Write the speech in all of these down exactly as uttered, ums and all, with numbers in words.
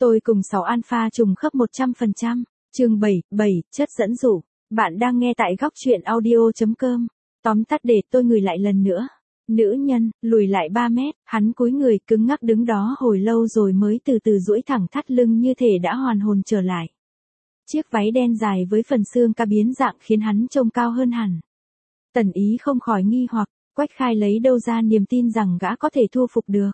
Tôi cùng sáu alpha trùng khớp một trăm phần trăm. Chương bảy, bảy, chất dẫn dụ. Bạn đang nghe tại góc truyện audio chấm com. Tóm tắt để tôi ngửi lại lần nữa. Nữ nhân, lùi lại ba mét, hắn cúi người cứng ngắc đứng đó hồi lâu rồi mới từ từ duỗi thẳng thắt lưng như thể đã hoàn hồn trở lại. Chiếc váy đen dài với phần xương ca biến dạng khiến hắn trông cao hơn hẳn. Tần Ý không khỏi nghi hoặc, Quách Khai lấy đâu ra niềm tin rằng gã có thể thu phục được.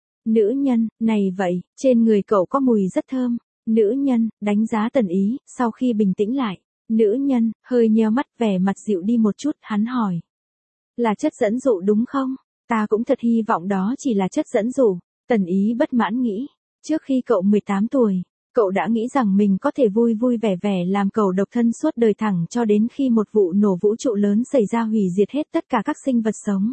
Nữ nhân, này vậy, trên người cậu có mùi rất thơm. Nữ nhân, đánh giá Tần Ý, sau khi bình tĩnh lại. Nữ nhân, hơi nheo mắt vẻ mặt dịu đi một chút, hắn hỏi. Là chất dẫn dụ đúng không? Ta cũng thật hy vọng đó chỉ là chất dẫn dụ. Tần Ý bất mãn nghĩ. Trước khi cậu mười tám tuổi, cậu đã nghĩ rằng mình có thể vui vui vẻ vẻ làm cậu độc thân suốt đời thẳng cho đến khi một vụ nổ vũ trụ lớn xảy ra hủy diệt hết tất cả các sinh vật sống.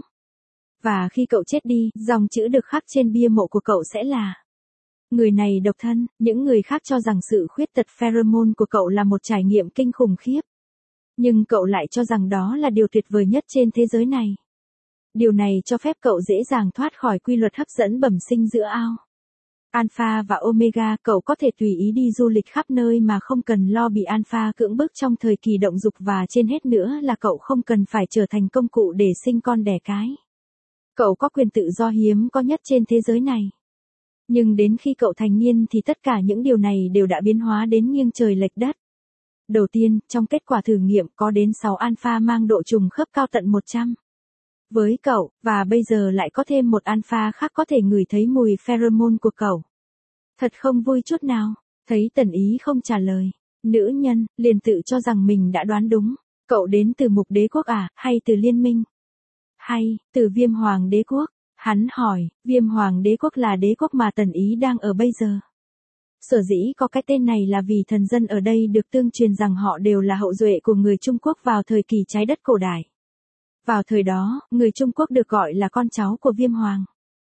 Và khi cậu chết đi, dòng chữ được khắc trên bia mộ của cậu sẽ là người này độc thân. Những người khác cho rằng sự khuyết tật pheromone của cậu là một trải nghiệm kinh khủng khiếp. Nhưng cậu lại cho rằng đó là điều tuyệt vời nhất trên thế giới này. Điều này cho phép cậu dễ dàng thoát khỏi quy luật hấp dẫn bẩm sinh giữa ao Alpha và Omega. Cậu có thể tùy ý đi du lịch khắp nơi mà không cần lo bị Alpha cưỡng bức trong thời kỳ động dục, và trên hết nữa là cậu không cần phải trở thành công cụ để sinh con đẻ cái. Cậu có quyền tự do hiếm có nhất trên thế giới này. Nhưng đến khi cậu thành niên thì tất cả những điều này đều đã biến hóa đến nghiêng trời lệch đất. Đầu tiên, trong kết quả thử nghiệm có đến sáu alpha mang độ trùng khớp cao tận một trăm. Với cậu, và bây giờ lại có thêm một alpha khác có thể ngửi thấy mùi pheromone của cậu. Thật không vui chút nào. Thấy Tần Ý không trả lời, nữ nhân liền tự cho rằng mình đã đoán đúng. Cậu đến từ Mục Đế Quốc à, hay từ Liên Minh? Hay, từ Viêm Hoàng Đế Quốc? Hắn hỏi, Viêm Hoàng Đế Quốc là đế quốc mà Tần Ý đang ở bây giờ. Sở dĩ có cái tên này là vì thần dân ở đây được tương truyền rằng họ đều là hậu duệ của người Trung Quốc vào thời kỳ trái đất cổ đại. Vào thời đó, người Trung Quốc được gọi là con cháu của Viêm Hoàng.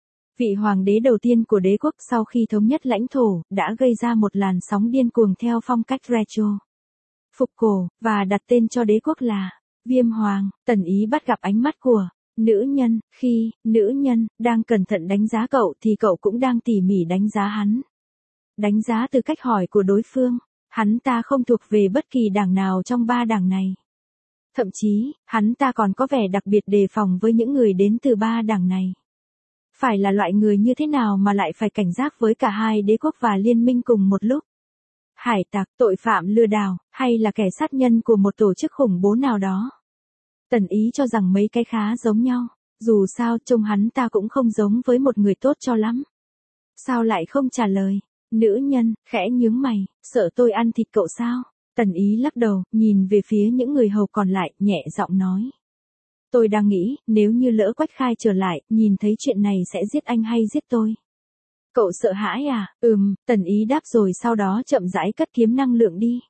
Vị hoàng đế đầu tiên của đế quốc sau khi thống nhất lãnh thổ, đã gây ra một làn sóng điên cuồng theo phong cách retro. Phục cổ, và đặt tên cho đế quốc là Viêm Hoàng. Tần Ý bắt gặp ánh mắt của nữ nhân. Khi nữ nhân đang cẩn thận đánh giá cậu thì cậu cũng đang tỉ mỉ đánh giá hắn. Đánh giá từ cách hỏi của đối phương. Hắn ta không thuộc về bất kỳ đảng nào trong ba đảng này. Thậm chí, hắn ta còn có vẻ đặc biệt đề phòng với những người đến từ ba đảng này. Phải là loại người như thế nào mà lại phải cảnh giác với cả hai đế quốc và liên minh cùng một lúc? Hải tặc, tội phạm lừa đảo, hay là kẻ sát nhân của một tổ chức khủng bố nào đó? Tần Ý cho rằng mấy cái khá giống nhau. Dù sao trông hắn ta cũng không giống với một người tốt cho lắm. Sao lại không trả lời? Nữ nhân, khẽ nhướng mày, sợ tôi ăn thịt cậu sao? Tần Ý lắc đầu, nhìn về phía những người hầu còn lại, nhẹ giọng nói. Tôi đang nghĩ, nếu như lỡ Quách Khai trở lại, nhìn thấy chuyện này sẽ giết anh hay giết tôi? Cậu sợ hãi à? Ừm, Tần Ý đáp rồi sau đó chậm rãi cất kiếm năng lượng đi.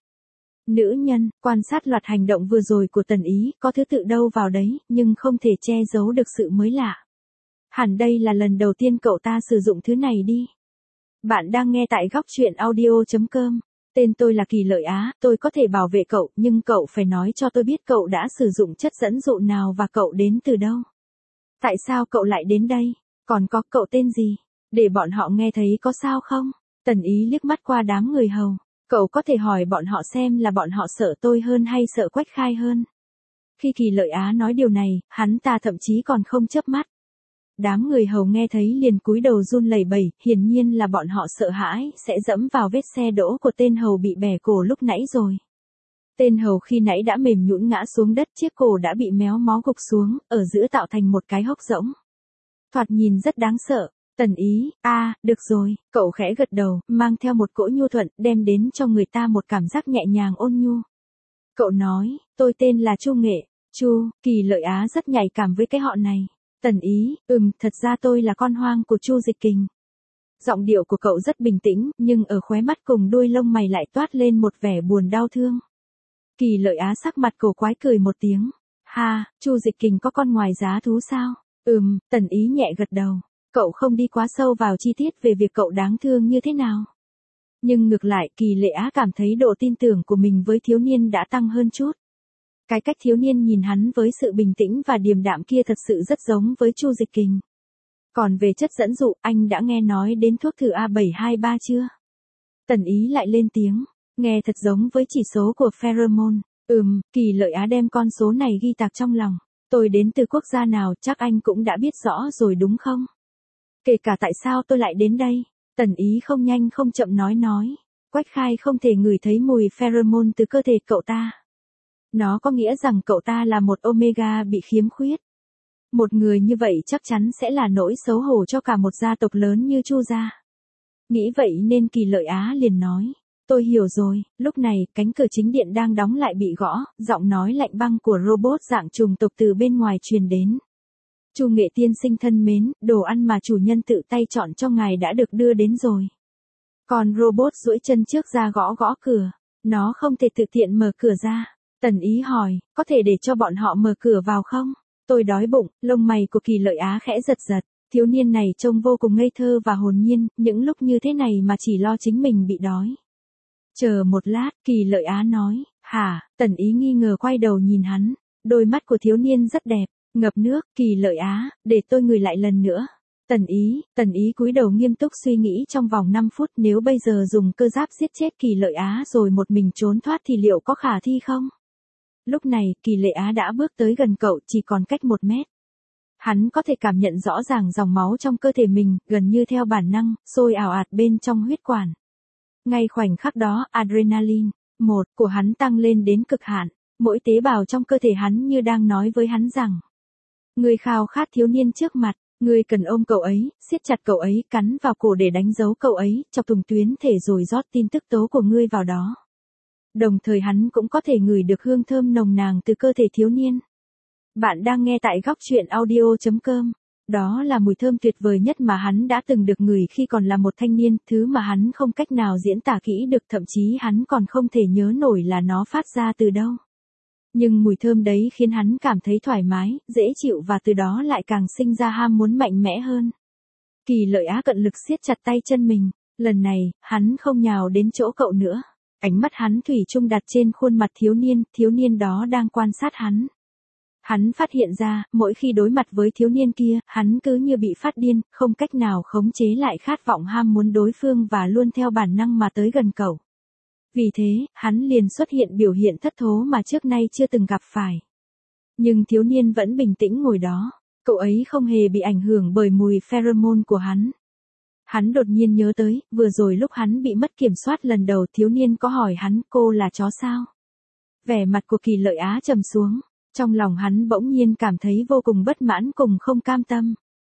Nữ nhân, quan sát loạt hành động vừa rồi của Tần Ý, có thứ tự đâu vào đấy, nhưng không thể che giấu được sự mới lạ. Hẳn đây là lần đầu tiên cậu ta sử dụng thứ này đi. Bạn đang nghe tại góc truyện audio chấm com. Tên tôi là Kỳ Lợi Á, tôi có thể bảo vệ cậu, nhưng cậu phải nói cho tôi biết cậu đã sử dụng chất dẫn dụ nào và cậu đến từ đâu. Tại sao cậu lại đến đây? Còn có cậu tên gì? Để bọn họ nghe thấy có sao không? Tần Ý liếc mắt qua đám người hầu. Cậu có thể hỏi bọn họ xem là bọn họ sợ tôi hơn hay sợ Quách Khai hơn. Khi Kỳ Lợi Á nói điều này, hắn ta thậm chí còn không chớp mắt. Đám người hầu nghe thấy liền cúi đầu run lẩy bẩy, hiển nhiên là bọn họ sợ hãi sẽ dẫm vào vết xe đỗ của tên hầu bị bẻ cổ lúc nãy rồi. Tên hầu khi nãy đã mềm nhũn ngã xuống đất, chiếc cổ đã bị méo mó gục xuống, ở giữa tạo thành một cái hốc rỗng. Thoạt nhìn rất đáng sợ. Tần Ý, a, à, được rồi, cậu khẽ gật đầu, mang theo một cỗ nhu thuận, đem đến cho người ta một cảm giác nhẹ nhàng ôn nhu. Cậu nói, tôi tên là Chu Nghệ. Chu, Kỳ Lợi Á rất nhạy cảm với cái họ này. Tần Ý, ừm, thật ra tôi là con hoang của Chu Dịch Kình. Giọng điệu của cậu rất bình tĩnh, nhưng ở khóe mắt cùng đuôi lông mày lại toát lên một vẻ buồn đau thương. Kỳ Lợi Á sắc mặt cổ quái cười một tiếng. Ha, Chu Dịch Kình có con ngoài giá thú sao? Ừm, Tần Ý nhẹ gật đầu. Cậu không đi quá sâu vào chi tiết về việc cậu đáng thương như thế nào. Nhưng ngược lại, Kỳ Lợi Á cảm thấy độ tin tưởng của mình với thiếu niên đã tăng hơn chút. Cái cách thiếu niên nhìn hắn với sự bình tĩnh và điềm đạm kia thật sự rất giống với Chu Dịch Kình. Còn về chất dẫn dụ, anh đã nghe nói đến thuốc thử A bảy hai ba chưa? Tần Ý lại lên tiếng, nghe thật giống với chỉ số của pheromone. Ừm, Kỳ Lợi Á đem con số này ghi tạc trong lòng. Tôi đến từ quốc gia nào chắc anh cũng đã biết rõ rồi đúng không? Kể cả tại sao tôi lại đến đây. Tần Ý không nhanh không chậm nói nói. Quách Khai không thể ngửi thấy mùi pheromone từ cơ thể cậu ta. Nó có nghĩa rằng cậu ta là một omega bị khiếm khuyết. Một người như vậy chắc chắn sẽ là nỗi xấu hổ cho cả một gia tộc lớn như Chu gia. Nghĩ vậy nên Kỳ Lợi Á liền nói. Tôi hiểu rồi. Lúc này, cánh cửa chính điện đang đóng lại bị gõ, giọng nói lạnh băng của robot dạng trùng tộc từ bên ngoài truyền đến. Chu Nghệ tiên sinh thân mến, đồ ăn mà chủ nhân tự tay chọn cho ngài đã được đưa đến rồi. Còn robot duỗi chân trước ra gõ gõ cửa. Nó không thể tự tiện mở cửa ra. Tần Ý hỏi, có thể để cho bọn họ mở cửa vào không? Tôi đói bụng. Lông mày của Kỳ Lợi Á khẽ giật giật. Thiếu niên này trông vô cùng ngây thơ và hồn nhiên, những lúc như thế này mà chỉ lo chính mình bị đói. Chờ một lát, Kỳ Lợi Á nói, hả? Tần Ý nghi ngờ quay đầu nhìn hắn. Đôi mắt của thiếu niên rất đẹp, ngập nước. Kỳ Lợi Á, để tôi ngửi lại lần nữa. Tần Ý, Tần Ý cúi đầu nghiêm túc suy nghĩ trong vòng năm phút, nếu bây giờ dùng cơ giáp giết chết Kỳ Lợi Á rồi một mình trốn thoát thì liệu có khả thi không? Lúc này, Kỳ Lợi Á đã bước tới gần cậu, chỉ còn cách một mét. Hắn có thể cảm nhận rõ ràng dòng máu trong cơ thể mình, gần như theo bản năng, sôi ào ạt bên trong huyết quản. Ngay khoảnh khắc đó, adrenaline, một, của hắn tăng lên đến cực hạn. Mỗi tế bào trong cơ thể hắn như đang nói với hắn rằng. Người khao khát thiếu niên trước mặt, người cần ôm cậu ấy, siết chặt cậu ấy, cắn vào cổ để đánh dấu cậu ấy, chọc thủng tuyến thể rồi rót tin tức tố của ngươi vào đó. Đồng thời hắn cũng có thể ngửi được hương thơm nồng nàn từ cơ thể thiếu niên. Bạn đang nghe tại góc truyện audio chấm com. Đó là mùi thơm tuyệt vời nhất mà hắn đã từng được ngửi khi còn là một thanh niên, thứ mà hắn không cách nào diễn tả kỹ được, thậm chí hắn còn không thể nhớ nổi là nó phát ra từ đâu. Nhưng mùi thơm đấy khiến hắn cảm thấy thoải mái, dễ chịu và từ đó lại càng sinh ra ham muốn mạnh mẽ hơn. Kỳ Lợi Á cận lực siết chặt tay chân mình, lần này, hắn không nhào đến chỗ cậu nữa. Ánh mắt hắn thủy chung đặt trên khuôn mặt thiếu niên, thiếu niên đó đang quan sát hắn. Hắn phát hiện ra, mỗi khi đối mặt với thiếu niên kia, hắn cứ như bị phát điên, không cách nào khống chế lại khát vọng ham muốn đối phương và luôn theo bản năng mà tới gần cậu. Vì thế, hắn liền xuất hiện biểu hiện thất thố mà trước nay chưa từng gặp phải. Nhưng thiếu niên vẫn bình tĩnh ngồi đó, cậu ấy không hề bị ảnh hưởng bởi mùi pheromone của hắn. Hắn đột nhiên nhớ tới, vừa rồi lúc hắn bị mất kiểm soát lần đầu thiếu niên có hỏi hắn, cô là chó sao? Vẻ mặt của Kỳ Lợi Á trầm xuống. Trong lòng hắn bỗng nhiên cảm thấy vô cùng bất mãn cùng không cam tâm.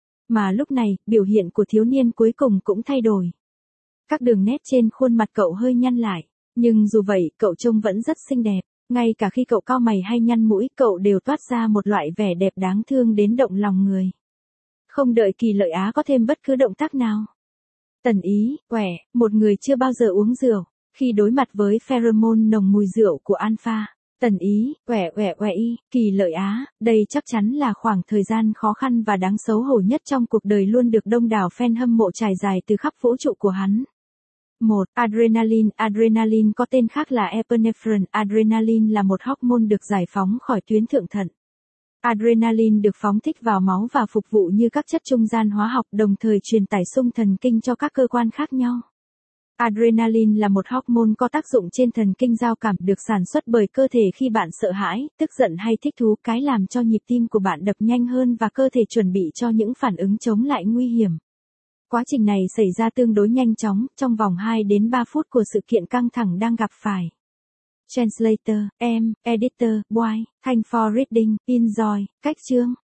Mà lúc này, biểu hiện của thiếu niên cuối cùng cũng thay đổi. Các đường nét trên khuôn mặt cậu hơi nhăn lại. Nhưng dù vậy, cậu trông vẫn rất xinh đẹp. Ngay cả khi cậu cau mày hay nhăn mũi, cậu đều toát ra một loại vẻ đẹp đáng thương đến động lòng người. Không đợi Kỳ Lợi Á có thêm bất cứ động tác nào. Tần Ý, quẻ, một người chưa bao giờ uống rượu. Khi đối mặt với pheromone nồng mùi rượu của Alpha. Tần Ý, quẻ quẻ quẻ y, Kỳ Lợi Á, đây chắc chắn là khoảng thời gian khó khăn và đáng xấu hổ nhất trong cuộc đời luôn được đông đảo fan hâm mộ trải dài từ khắp vũ trụ của hắn. một. Adrenaline. Adrenaline có tên khác là epinephrine. Adrenaline là một hormone được giải phóng khỏi tuyến thượng thận. Adrenaline được phóng thích vào máu và phục vụ như các chất trung gian hóa học, đồng thời truyền tải xung thần kinh cho các cơ quan khác nhau. Adrenaline là một hormone có tác dụng trên thần kinh giao cảm, được sản xuất bởi cơ thể khi bạn sợ hãi, tức giận hay thích thú, cái làm cho nhịp tim của bạn đập nhanh hơn và cơ thể chuẩn bị cho những phản ứng chống lại nguy hiểm. Quá trình này xảy ra tương đối nhanh chóng, trong vòng hai đến ba phút của sự kiện căng thẳng đang gặp phải. Translator, em, Editor, Boy, Thanks for reading, enjoy, cách chương.